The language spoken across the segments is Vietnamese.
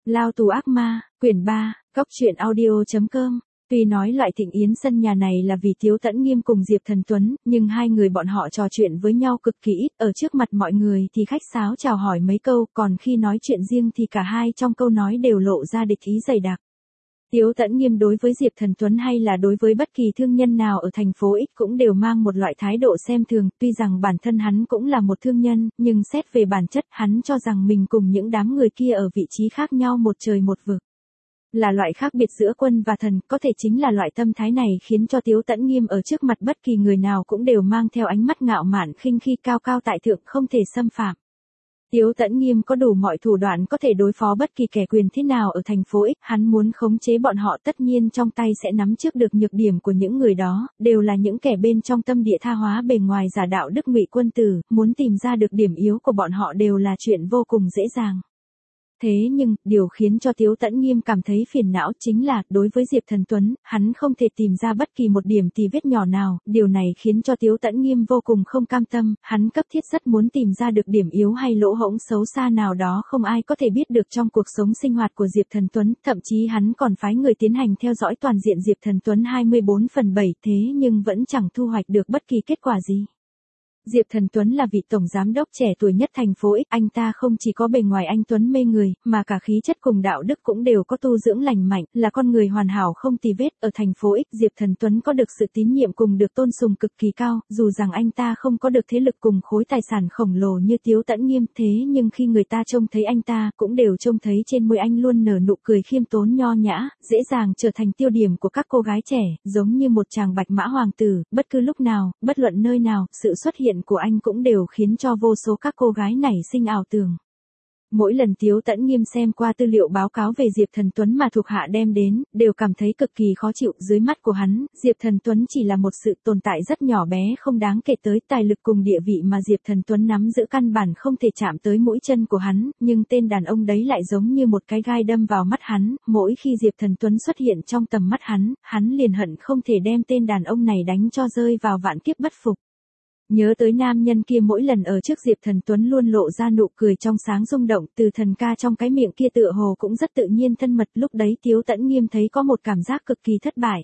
Lao tù ác ma, quyển 3, cóc truyện audio.com. Tuy nói loại thịnh yến sân nhà này là vì Tiếu Tẫn Nghiêm cùng Diệp Thần Tuấn, nhưng hai người bọn họ trò chuyện với nhau cực kỳ ít, ở trước mặt mọi người thì khách sáo chào hỏi mấy câu, còn khi nói chuyện riêng thì cả hai trong câu nói đều lộ ra địch ý dày đặc. Tiếu Tẫn Nghiêm đối với Diệp Thần Tuấn hay là đối với bất kỳ thương nhân nào ở thành phố X cũng đều mang một loại thái độ xem thường, tuy rằng bản thân hắn cũng là một thương nhân, nhưng xét về bản chất hắn cho rằng mình cùng những đám người kia ở vị trí khác nhau một trời một vực. Là loại khác biệt giữa quân và thần, có thể chính là loại tâm thái này khiến cho Tiếu Tẫn Nghiêm ở trước mặt bất kỳ người nào cũng đều mang theo ánh mắt ngạo mạn khinh khi cao cao tại thượng không thể xâm phạm. Tiếu Tẫn Nghiêm có đủ mọi thủ đoạn có thể đối phó bất kỳ kẻ quyền thế nào ở thành phố X, hắn muốn khống chế bọn họ tất nhiên trong tay sẽ nắm trước được nhược điểm của những người đó, đều là những kẻ bên trong tâm địa tha hóa bề ngoài giả đạo đức ngụy quân tử, muốn tìm ra được điểm yếu của bọn họ đều là chuyện vô cùng dễ dàng. Thế nhưng, điều khiến cho Tiếu Tẫn Nghiêm cảm thấy phiền não chính là, đối với Diệp Thần Tuấn, hắn không thể tìm ra bất kỳ một điểm tì vết nhỏ nào, điều này khiến cho Tiếu Tẫn Nghiêm vô cùng không cam tâm, hắn cấp thiết rất muốn tìm ra được điểm yếu hay lỗ hổng xấu xa nào đó không ai có thể biết được trong cuộc sống sinh hoạt của Diệp Thần Tuấn, thậm chí hắn còn phái người tiến hành theo dõi toàn diện Diệp Thần Tuấn 24/7 thế nhưng vẫn chẳng thu hoạch được bất kỳ kết quả gì. Diệp Thần Tuấn là vị tổng giám đốc trẻ tuổi nhất thành phố X, anh ta không chỉ có bề ngoài anh tuấn mê người, mà cả khí chất cùng đạo đức cũng đều có tu dưỡng lành mạnh, là con người hoàn hảo không tì vết. Ở thành phố X, Diệp Thần Tuấn có được sự tín nhiệm cùng được tôn sùng cực kỳ cao, dù rằng anh ta không có được thế lực cùng khối tài sản khổng lồ như Tiếu Tẫn Nghiêm, thế nhưng khi người ta trông thấy anh ta, cũng đều trông thấy trên môi anh luôn nở nụ cười khiêm tốn nho nhã, dễ dàng trở thành tiêu điểm của các cô gái trẻ, giống như một chàng bạch mã hoàng tử, bất cứ lúc nào, bất luận nơi nào, sự xuất hiện của anh cũng đều khiến cho vô số các cô gái nảy sinh ảo tưởng. Mỗi lần Tiếu Tẫn Nghiêm xem qua tư liệu báo cáo về Diệp Thần Tuấn mà thuộc hạ đem đến, đều cảm thấy cực kỳ khó chịu. Dưới mắt của hắn, Diệp Thần Tuấn chỉ là một sự tồn tại rất nhỏ bé không đáng kể tới tài lực cùng địa vị mà Diệp Thần Tuấn nắm giữ căn bản không thể chạm tới mũi chân của hắn, nhưng tên đàn ông đấy lại giống như một cái gai đâm vào mắt hắn, mỗi khi Diệp Thần Tuấn xuất hiện trong tầm mắt hắn liền hận không thể đem tên đàn ông này đánh cho rơi vào vạn kiếp bất phục. Nhớ tới nam nhân kia mỗi lần ở trước Diệp Thần Tuấn luôn lộ ra nụ cười trong sáng rung động, từ thần ca trong cái miệng kia tựa hồ cũng rất tự nhiên thân mật, lúc đấy Tiếu Tẫn Nghiêm thấy có một cảm giác cực kỳ thất bại.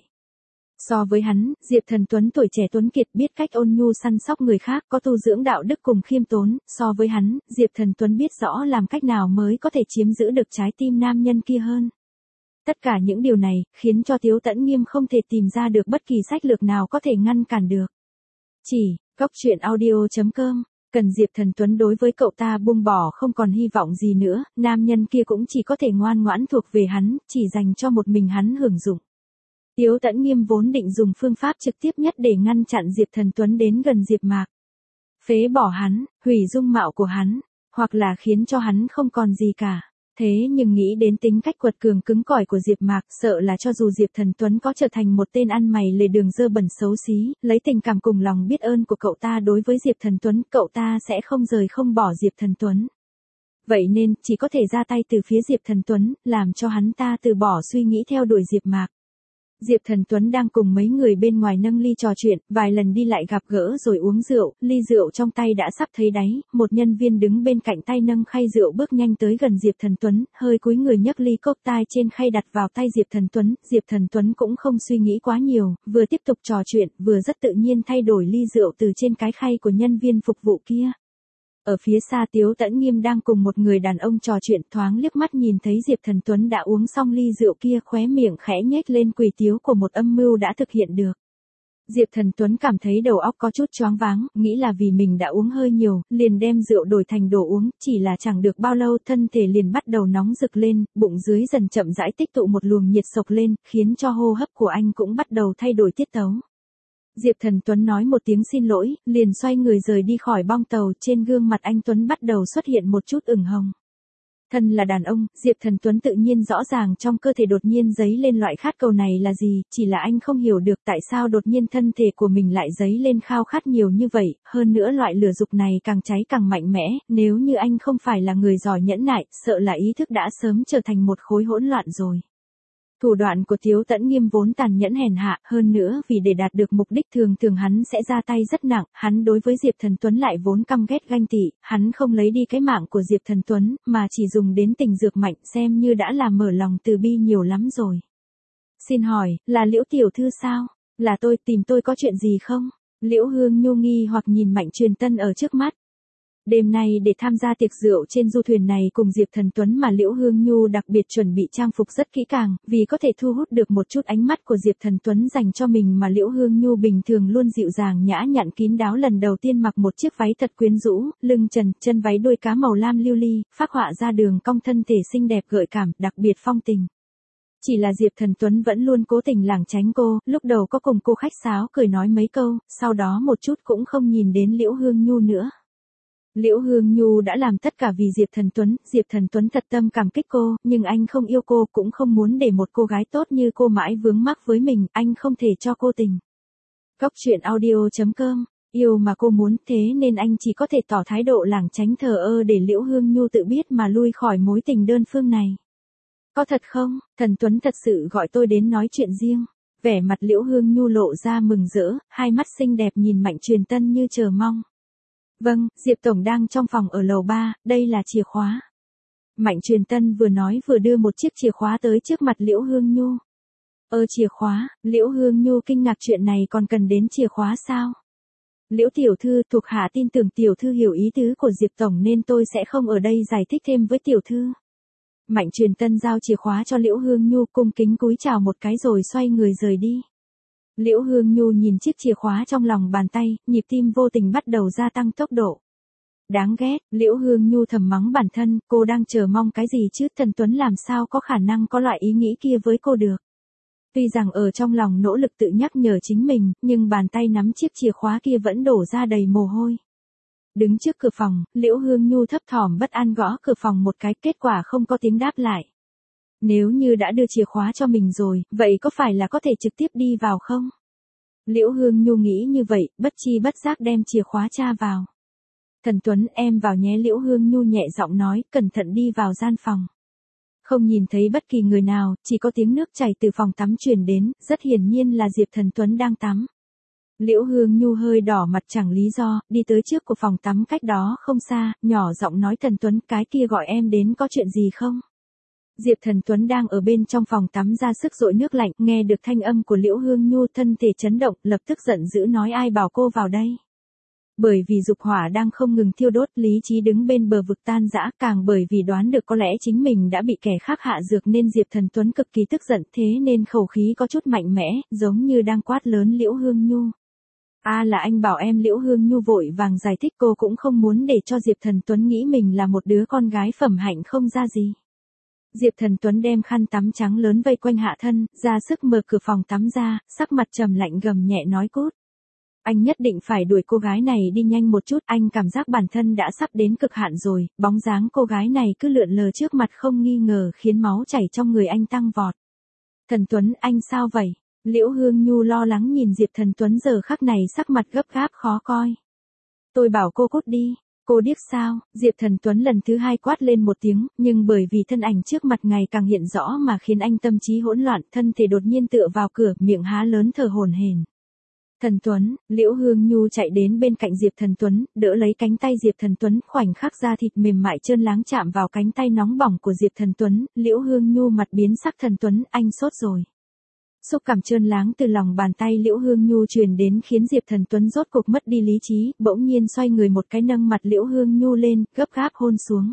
So với hắn, Diệp Thần Tuấn tuổi trẻ tuấn kiệt biết cách ôn nhu săn sóc người khác, có tu dưỡng đạo đức cùng khiêm tốn, so với hắn, Diệp Thần Tuấn biết rõ làm cách nào mới có thể chiếm giữ được trái tim nam nhân kia hơn. Tất cả những điều này, khiến cho Tiếu Tẫn Nghiêm không thể tìm ra được bất kỳ sách lược nào có thể ngăn cản được. cóc truyện audio.com. Cần Diệp Thần Tuấn đối với cậu ta buông bỏ không còn hy vọng gì nữa, nam nhân kia cũng chỉ có thể ngoan ngoãn thuộc về hắn, chỉ dành cho một mình hắn hưởng dụng. Tiếu Tẫn Nghiêm vốn định dùng phương pháp trực tiếp nhất để ngăn chặn Diệp Thần Tuấn đến gần Diệp Mạc. Phế bỏ hắn, hủy dung mạo của hắn, hoặc là khiến cho hắn không còn gì cả. Thế nhưng nghĩ đến tính cách quật cường cứng cỏi của Diệp Mạc, sợ là cho dù Diệp Thần Tuấn có trở thành một tên ăn mày lề đường dơ bẩn xấu xí, lấy tình cảm cùng lòng biết ơn của cậu ta đối với Diệp Thần Tuấn, cậu ta sẽ không rời không bỏ Diệp Thần Tuấn. Vậy nên, chỉ có thể ra tay từ phía Diệp Thần Tuấn, làm cho hắn ta từ bỏ suy nghĩ theo đuổi Diệp Mạc. Diệp Thần Tuấn đang cùng mấy người bên ngoài nâng ly trò chuyện, vài lần đi lại gặp gỡ rồi uống rượu, ly rượu trong tay đã sắp thấy đáy, một nhân viên đứng bên cạnh tay nâng khay rượu bước nhanh tới gần Diệp Thần Tuấn, hơi cúi người nhấc ly cốc tai trên khay đặt vào tay Diệp Thần Tuấn cũng không suy nghĩ quá nhiều, vừa tiếp tục trò chuyện, vừa rất tự nhiên thay đổi ly rượu từ trên cái khay của nhân viên phục vụ kia. Ở phía xa Tiếu Tẫn Nghiêm đang cùng một người đàn ông trò chuyện, thoáng liếc mắt nhìn thấy Diệp Thần Tuấn đã uống xong ly rượu kia, khóe miệng khẽ nhếch lên quỷ tiếu của một âm mưu đã thực hiện được. Diệp Thần Tuấn cảm thấy đầu óc có chút choáng váng, nghĩ là vì mình đã uống hơi nhiều, liền đem rượu đổi thành đồ uống, chỉ là chẳng được bao lâu thân thể liền bắt đầu nóng rực lên, bụng dưới dần chậm rãi tích tụ một luồng nhiệt sộc lên, khiến cho hô hấp của anh cũng bắt đầu thay đổi tiết tấu. Diệp Thần Tuấn nói một tiếng xin lỗi, liền xoay người rời đi khỏi bong tàu, trên gương mặt anh Tuấn bắt đầu xuất hiện một chút ửng hồng. Thân là đàn ông, Diệp Thần Tuấn tự nhiên rõ ràng trong cơ thể đột nhiên dấy lên loại khát cầu này là gì, chỉ là anh không hiểu được tại sao đột nhiên thân thể của mình lại dấy lên khao khát nhiều như vậy, hơn nữa loại lửa dục này càng cháy càng mạnh mẽ, nếu như anh không phải là người giỏi nhẫn nại, sợ là ý thức đã sớm trở thành một khối hỗn loạn rồi. Thủ đoạn của Tiếu Tẫn Nghiêm vốn tàn nhẫn hèn hạ, hơn nữa vì để đạt được mục đích thường thường hắn sẽ ra tay rất nặng, hắn đối với Diệp Thần Tuấn lại vốn căm ghét ganh tị, hắn không lấy đi cái mạng của Diệp Thần Tuấn, mà chỉ dùng đến tình dược mạnh xem như đã là mở lòng từ bi nhiều lắm rồi. Xin hỏi, là Liễu tiểu thư sao? Là tôi, tìm tôi có chuyện gì không? Liễu Hương Nhu nghi hoặc nhìn Mạnh Truyền Tân ở trước mắt. Đêm nay để tham gia tiệc rượu trên du thuyền này cùng Diệp Thần Tuấn mà Liễu Hương Nhu đặc biệt chuẩn bị trang phục rất kỹ càng, vì có thể thu hút được một chút ánh mắt của Diệp Thần Tuấn dành cho mình mà Liễu Hương Nhu bình thường luôn dịu dàng nhã nhặn kín đáo lần đầu tiên mặc một chiếc váy thật quyến rũ, lưng trần, chân váy đuôi cá màu lam lưu ly, phác họa ra đường cong thân thể xinh đẹp gợi cảm, đặc biệt phong tình. Chỉ là Diệp Thần Tuấn vẫn luôn cố tình lảng tránh cô, lúc đầu có cùng cô khách sáo cười nói mấy câu, sau đó một chút cũng không nhìn đến Liễu Hương Nhu nữa. Liễu Hương Nhu đã làm tất cả vì Diệp Thần Tuấn thật tâm cảm kích cô, nhưng anh không yêu cô cũng không muốn để một cô gái tốt như cô mãi vướng mắc với mình, anh không thể cho cô tình. Góc truyện audio.com, yêu mà cô muốn thế nên anh chỉ có thể tỏ thái độ lảng tránh thờ ơ để Liễu Hương Nhu tự biết mà lui khỏi mối tình đơn phương này. Có thật không, Thần Tuấn thật sự gọi tôi đến nói chuyện riêng. Vẻ mặt Liễu Hương Nhu lộ ra mừng rỡ, hai mắt xinh đẹp nhìn Mạnh Truyền Tân như chờ mong. Vâng, Diệp Tổng đang trong phòng ở lầu 3, đây là chìa khóa. Mạnh Truyền Tân vừa nói vừa đưa một chiếc chìa khóa tới trước mặt Liễu Hương Nhu. Chìa khóa, Liễu Hương Nhu kinh ngạc chuyện này còn cần đến chìa khóa sao? Liễu tiểu thư, thuộc hạ tin tưởng tiểu thư hiểu ý tứ của Diệp Tổng nên tôi sẽ không ở đây giải thích thêm với tiểu thư. Mạnh Truyền Tân giao chìa khóa cho Liễu Hương Nhu cung kính cúi chào một cái rồi xoay người rời đi. Liễu Hương Nhu nhìn chiếc chìa khóa trong lòng bàn tay, nhịp tim vô tình bắt đầu gia tăng tốc độ. Đáng ghét, Liễu Hương Nhu thầm mắng bản thân, cô đang chờ mong cái gì chứ, Thần Tuấn làm sao có khả năng có loại ý nghĩ kia với cô được. Tuy rằng ở trong lòng nỗ lực tự nhắc nhở chính mình, nhưng bàn tay nắm chiếc chìa khóa kia vẫn đổ ra đầy mồ hôi. Đứng trước cửa phòng, Liễu Hương Nhu thấp thỏm bất an gõ cửa phòng một cái, kết quả không có tiếng đáp lại. Nếu như đã đưa chìa khóa cho mình rồi, vậy có phải là có thể trực tiếp đi vào không? Liễu Hương Nhu nghĩ như vậy, bất chi bất giác đem chìa khóa tra vào. Thần Tuấn, em vào nhé. Liễu Hương Nhu nhẹ giọng nói, cẩn thận đi vào gian phòng. Không nhìn thấy bất kỳ người nào, chỉ có tiếng nước chảy từ phòng tắm truyền đến, rất hiển nhiên là Diệp Thần Tuấn đang tắm. Liễu Hương Nhu hơi đỏ mặt chẳng lý do, đi tới trước của phòng tắm cách đó không xa, nhỏ giọng nói Thần Tuấn, cái kia gọi em đến có chuyện gì không? Diệp Thần Tuấn đang ở bên trong phòng tắm ra sức dội nước lạnh, nghe được thanh âm của Liễu Hương Nhu thân thể chấn động, lập tức giận dữ nói ai bảo cô vào đây. Bởi vì dục hỏa đang không ngừng thiêu đốt, lý trí đứng bên bờ vực tan rã, càng bởi vì đoán được có lẽ chính mình đã bị kẻ khác hạ dược nên Diệp Thần Tuấn cực kỳ tức giận, thế nên khẩu khí có chút mạnh mẽ, giống như đang quát lớn Liễu Hương Nhu. Là anh bảo em. Liễu Hương Nhu vội vàng giải thích, cô cũng không muốn để cho Diệp Thần Tuấn nghĩ mình là một đứa con gái phẩm hạnh không ra gì. Diệp Thần Tuấn đem khăn tắm trắng lớn vây quanh hạ thân, ra sức mở cửa phòng tắm ra, sắc mặt trầm lạnh gầm nhẹ nói cút. Anh nhất định phải đuổi cô gái này đi nhanh một chút, anh cảm giác bản thân đã sắp đến cực hạn rồi, bóng dáng cô gái này cứ lượn lờ trước mặt không nghi ngờ khiến máu chảy trong người anh tăng vọt. Thần Tuấn, anh sao vậy? Liễu Hương Nhu lo lắng nhìn Diệp Thần Tuấn giờ khắc này sắc mặt gấp gáp khó coi. Tôi bảo cô cút đi. Cô điếc sao? Diệp Thần Tuấn lần thứ hai quát lên một tiếng, nhưng bởi vì thân ảnh trước mặt ngày càng hiện rõ mà khiến anh tâm trí hỗn loạn, thân thể đột nhiên tựa vào cửa, miệng há lớn thở hổn hển. Thần Tuấn, Liễu Hương Nhu chạy đến bên cạnh Diệp Thần Tuấn, đỡ lấy cánh tay Diệp Thần Tuấn, khoảnh khắc da thịt mềm mại trơn láng chạm vào cánh tay nóng bỏng của Diệp Thần Tuấn, Liễu Hương Nhu mặt biến sắc. Thần Tuấn, anh sốt rồi. Xúc cảm trơn láng từ lòng bàn tay Liễu Hương Nhu truyền đến khiến Diệp Thần Tuấn rốt cuộc mất đi lý trí, bỗng nhiên xoay người một cái nâng mặt Liễu Hương Nhu lên, gấp gáp hôn xuống.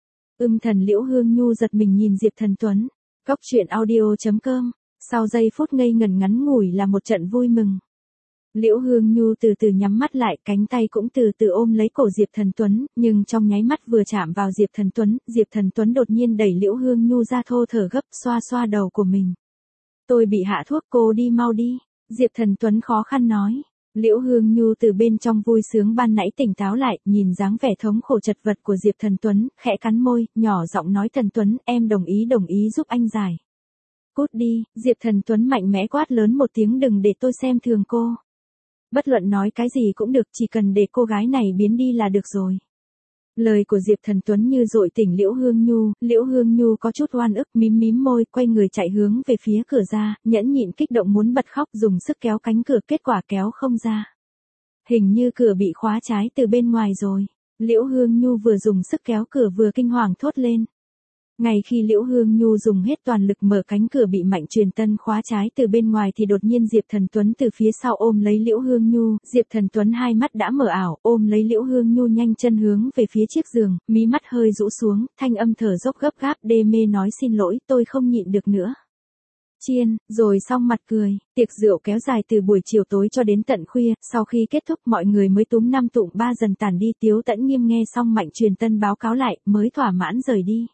Thần Liễu Hương Nhu giật mình nhìn Diệp Thần Tuấn. Góc truyện audio.com, sau giây phút ngây ngẩn ngắn ngủi là một trận vui mừng. Liễu Hương Nhu từ từ nhắm mắt lại, cánh tay cũng từ từ ôm lấy cổ Diệp Thần Tuấn, nhưng trong nháy mắt vừa chạm vào Diệp Thần Tuấn đột nhiên đẩy Liễu Hương Nhu ra thô thở gấp, xoa xoa đầu của mình. Tôi bị hạ thuốc, cô đi mau đi. Diệp Thần Tuấn khó khăn nói. Liễu Hương Nhu từ bên trong vui sướng ban nãy tỉnh táo lại, nhìn dáng vẻ thống khổ chật vật của Diệp Thần Tuấn, khẽ cắn môi, nhỏ giọng nói Thần Tuấn, em đồng ý giúp anh giải. Cút đi. Diệp Thần Tuấn mạnh mẽ quát lớn một tiếng, đừng để tôi xem thường cô. Bất luận nói cái gì cũng được, chỉ cần để cô gái này biến đi là được rồi. Lời của Diệp Thần Tuấn như dội tỉnh Liễu Hương Nhu có chút oan ức mím mím môi quay người chạy hướng về phía cửa ra, nhẫn nhịn kích động muốn bật khóc dùng sức kéo cánh cửa kết quả kéo không ra. Hình như cửa bị khóa trái từ bên ngoài rồi. Liễu Hương Nhu vừa dùng sức kéo cửa vừa kinh hoàng thốt lên. Ngay khi Liễu Hương Nhu dùng hết toàn lực mở cánh cửa bị Mạnh Truyền Tân khóa trái từ bên ngoài thì đột nhiên Diệp Thần Tuấn từ phía sau ôm lấy Liễu Hương Nhu, Diệp Thần Tuấn hai mắt đã mở ảo, ôm lấy Liễu Hương Nhu nhanh chân hướng về phía chiếc giường, mí mắt hơi rũ xuống, thanh âm thở dốc gấp gáp đê mê nói xin lỗi, tôi không nhịn được nữa. Chiên, rồi xong mặt cười, tiệc rượu kéo dài từ buổi chiều tối cho đến tận khuya, sau khi kết thúc mọi người mới túm năm tụm ba dần tản đi. Tiếu Tẫn Nghiêm nghe xong Mạnh Truyền Tân báo cáo lại, mới thỏa mãn rời đi.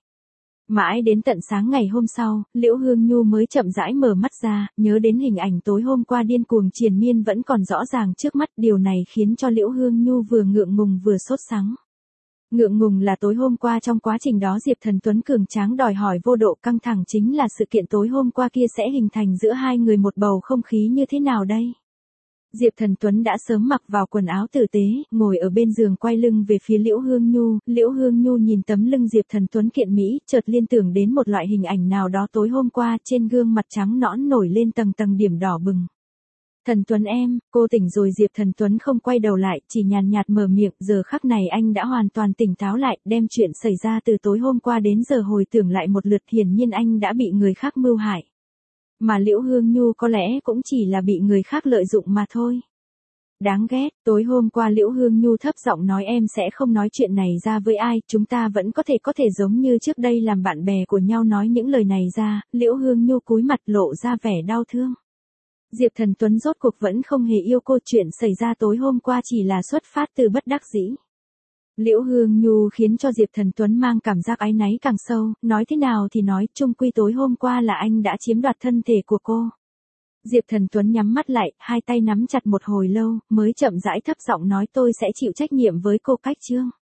Mãi đến tận sáng ngày hôm sau, Liễu Hương Nhu mới chậm rãi mở mắt ra, nhớ đến hình ảnh tối hôm qua điên cuồng triền miên vẫn còn rõ ràng trước mắt, điều này khiến cho Liễu Hương Nhu vừa ngượng ngùng vừa sốt sắng. Ngượng ngùng là tối hôm qua trong quá trình đó Diệp Thần Tuấn cường tráng đòi hỏi vô độ căng thẳng chính là sự kiện tối hôm qua kia sẽ hình thành giữa hai người một bầu không khí như thế nào đây? Diệp Thần Tuấn đã sớm mặc vào quần áo tử tế, ngồi ở bên giường quay lưng về phía Liễu Hương Nhu nhìn tấm lưng Diệp Thần Tuấn kiện mỹ, chợt liên tưởng đến một loại hình ảnh nào đó tối hôm qua trên gương mặt trắng nõn nổi lên tầng tầng điểm đỏ bừng. Thần Tuấn em, cô tỉnh rồi. Diệp Thần Tuấn không quay đầu lại, chỉ nhàn nhạt mở miệng, giờ khắc này anh đã hoàn toàn tỉnh táo lại, đem chuyện xảy ra từ tối hôm qua đến giờ hồi tưởng lại một lượt, hiển nhiên anh đã bị người khác mưu hại. Mà Liễu Hương Nhu có lẽ cũng chỉ là bị người khác lợi dụng mà thôi. Đáng ghét, tối hôm qua Liễu Hương Nhu thấp giọng nói em sẽ không nói chuyện này ra với ai, chúng ta vẫn có thể giống như trước đây làm bạn bè của nhau. Nói những lời này ra, Liễu Hương Nhu cúi mặt lộ ra vẻ đau thương. Diệp Thần Tuấn rốt cuộc vẫn không hề yêu cô, chuyện xảy ra tối hôm qua chỉ là xuất phát từ bất đắc dĩ. Liễu Hương Nhu khiến cho Diệp Thần Tuấn mang cảm giác áy náy càng sâu, nói thế nào thì nói, chung quy tối hôm qua là anh đã chiếm đoạt thân thể của cô. Diệp Thần Tuấn nhắm mắt lại, hai tay nắm chặt một hồi lâu, mới chậm rãi thấp giọng nói tôi sẽ chịu trách nhiệm với cô. Cách chương